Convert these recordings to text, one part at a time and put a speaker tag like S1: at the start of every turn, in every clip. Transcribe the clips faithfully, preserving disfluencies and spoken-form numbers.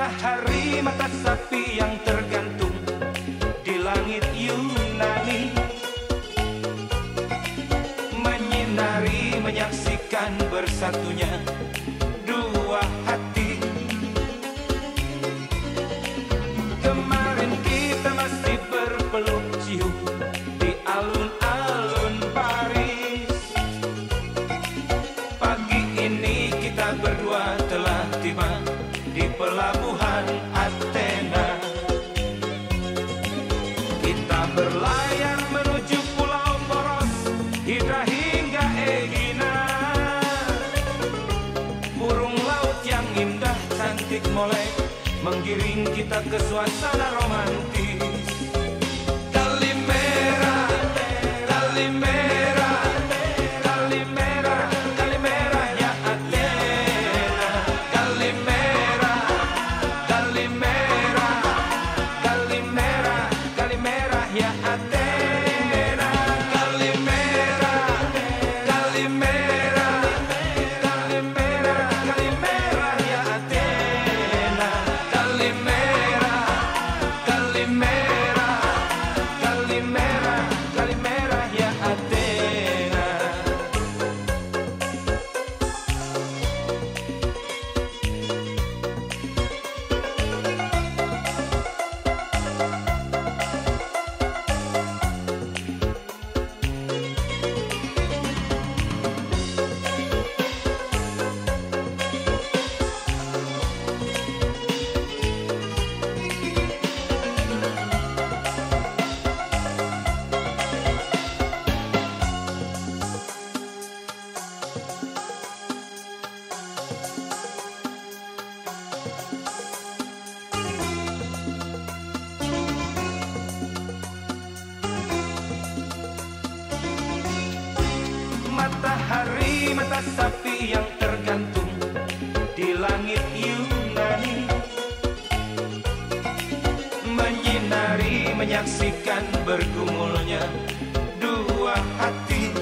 S1: Matahari mata sapi yang tergantung di langit Yunani, menyinari menyaksikan bersatunya dua hati. Kemarin kita masih berpeluk cium di alun-alun Paris. Pagi ini kita berdua telah tiba di pelabuhan Athena. Kita berlayar menuju Pulau Poros, Hydra hingga Egina. Burung laut yang indah cantik molek menggiring kita ke suasana romantis. Kalimera, Kalimera, Kalimera, Kalimera ya Athena. Kalimera, Kalimera, Kalimera, Kalimera ya Athena. Kalimera, Kalimera, Kalimera, Kalimera ya Athena. Kalimera, Kalimera, Kalimera, Kalimera ya Athena. Matahari mata sapi yang tergantung di langit Yunani, menyinari menyaksikan bergumulnya dua hati.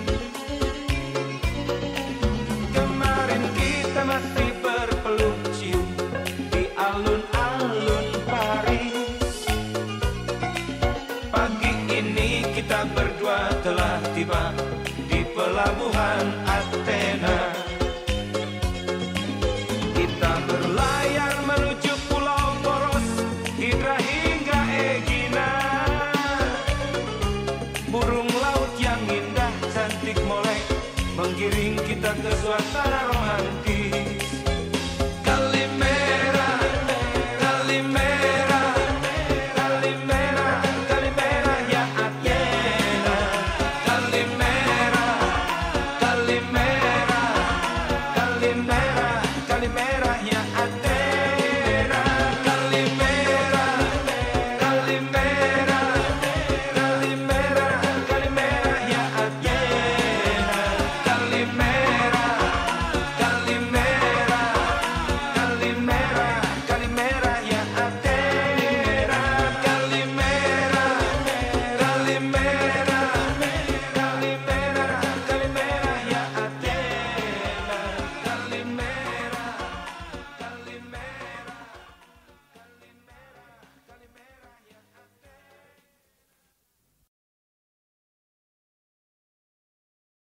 S1: Kemarin kita masih berpeluk cium di alun-alun Paris. Pagi ini kita berdua telah tiba di pelabuhan Athena. Kita berlayar menuju Pulau Poros, Hydra hingga Egina. Burung laut yang indah cantik molek menggiring kita ke suasana romantis.